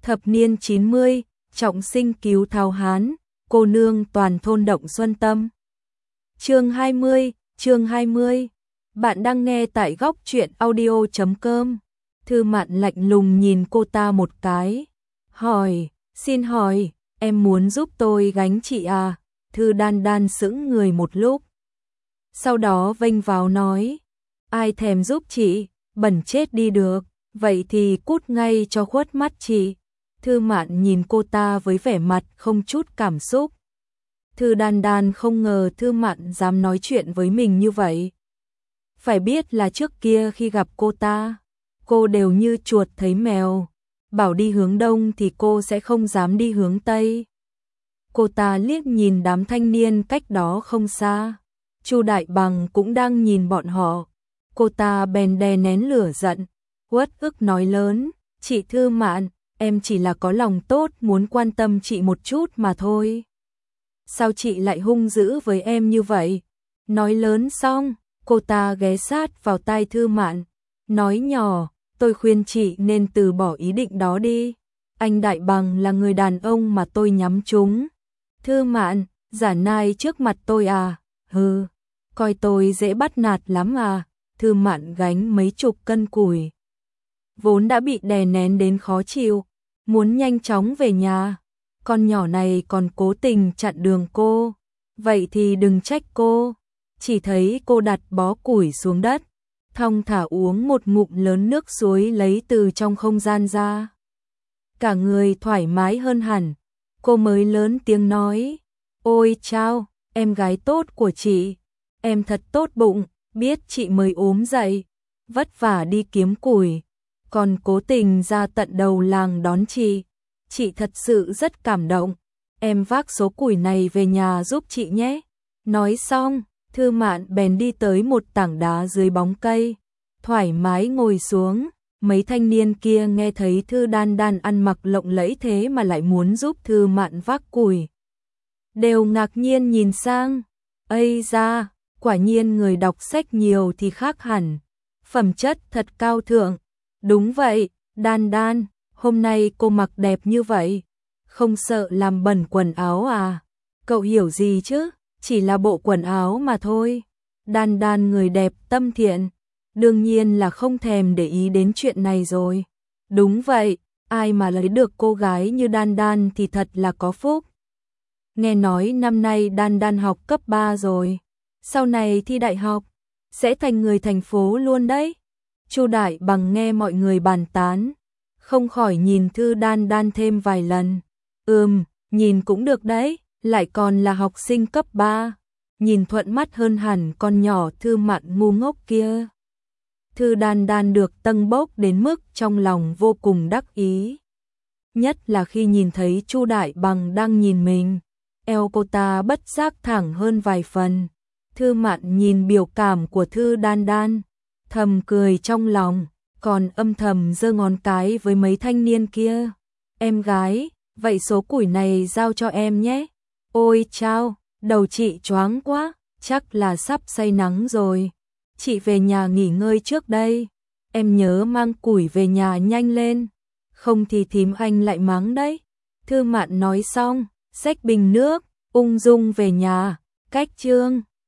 Thập niên 90, trọng sinh cứu Tháo Hán, cô nương toàn thôn động xuân tâm. Chương 20. Bạn đang nghe tại góc truyện audio.com. Thư Mạn lạnh lùng nhìn cô ta một cái, hỏi, xin hỏi, em muốn giúp tôi gánh chị à? Thư Đan Đan sững người một lúc. Sau đó vênh váo nói, ai thèm giúp chị, bẩn chết đi được, vậy thì cút ngay cho khuất mắt chị. Thư Mạn nhìn cô ta với vẻ mặt không chút cảm xúc. Thư Đan Đan không ngờ Thư Mạn dám nói chuyện với mình như vậy. Phải biết là trước kia khi gặp cô ta, cô đều như chuột thấy mèo, bảo đi hướng đông thì cô sẽ không dám đi hướng tây. Cô ta liếc nhìn đám thanh niên cách đó không xa, Chu Đại Bằng cũng đang nhìn bọn họ. Cô ta bèn đè nén lửa giận, uất ức nói lớn, chị Thư Mạn, em chỉ là có lòng tốt muốn quan tâm chị một chút mà thôi. Sao chị lại hung dữ với em như vậy? Nói lớn xong, cô ta ghé sát vào tai Thư Mạn, nói nhỏ, tôi khuyên chị nên từ bỏ ý định đó đi. Anh Đại Bằng là người đàn ông mà tôi nhắm trúng. Thư Mạn, giả nai trước mặt tôi à? Hừ, coi tôi dễ bắt nạt lắm à? Thư Mạn gánh mấy chục cân củi, vốn đã bị đè nén đến khó chịu, muốn nhanh chóng về nhà. Con nhỏ này còn cố tình chặn đường cô, vậy thì đừng trách cô. Chỉ thấy cô đặt bó củi xuống đất, thong thả uống một ngụm lớn nước suối lấy từ trong không gian ra. Cả người thoải mái hơn hẳn, cô mới lớn tiếng nói, ôi chao, em gái tốt của chị, em thật tốt bụng, biết chị mới ốm dậy, vất vả đi kiếm củi, còn cố tình ra tận đầu làng đón chị thật sự rất cảm động, em vác số củi này về nhà giúp chị nhé. Nói xong, Thư Mạn bèn đi tới một tảng đá dưới bóng cây, thoải mái ngồi xuống. Mấy thanh niên kia nghe thấy Thư Đan Đan ăn mặc lộng lẫy thế mà lại muốn giúp Thư Mạn vác củi, đều ngạc nhiên nhìn sang. Ây da, quả nhiên người đọc sách nhiều thì khác hẳn, phẩm chất thật cao thượng. Đúng vậy, Đan Đan, hôm nay cô mặc đẹp như vậy, không sợ làm bẩn quần áo à? Cậu hiểu gì chứ, chỉ là bộ quần áo mà thôi. Đan Đan người đẹp tâm thiện, đương nhiên là không thèm để ý đến chuyện này rồi. Đúng vậy, ai mà lấy được cô gái như Đan Đan thì thật là có phúc. Nghe nói năm nay Đan Đan học cấp 3 rồi, sau này thi đại học, sẽ thành người thành phố luôn đấy. Chu Đại Bằng nghe mọi người bàn tán, không khỏi nhìn Thư Đan Đan thêm vài lần. Nhìn cũng được đấy, lại còn là học sinh cấp 3, nhìn thuận mắt hơn hẳn con nhỏ Thư Mạn ngu ngốc kia. Thư Đan Đan được tâng bốc đến mức trong lòng vô cùng đắc ý. Nhất là khi nhìn thấy Chu Đại Bằng đang nhìn mình, eo cô ta bất giác thẳng hơn vài phần. Thư Mạn nhìn biểu cảm của Thư Đan Đan, thầm cười trong lòng, còn âm thầm giơ ngón cái với mấy thanh niên kia. Em gái, vậy số củi này giao cho em nhé. Ôi chao, đầu chị choáng quá, chắc là sắp say nắng rồi. Chị về nhà nghỉ ngơi trước đây, em nhớ mang củi về nhà nhanh lên, không thì thím anh lại mắng đấy. Thư Mạn nói xong, xách bình nước, ung dung về nhà. Cách chương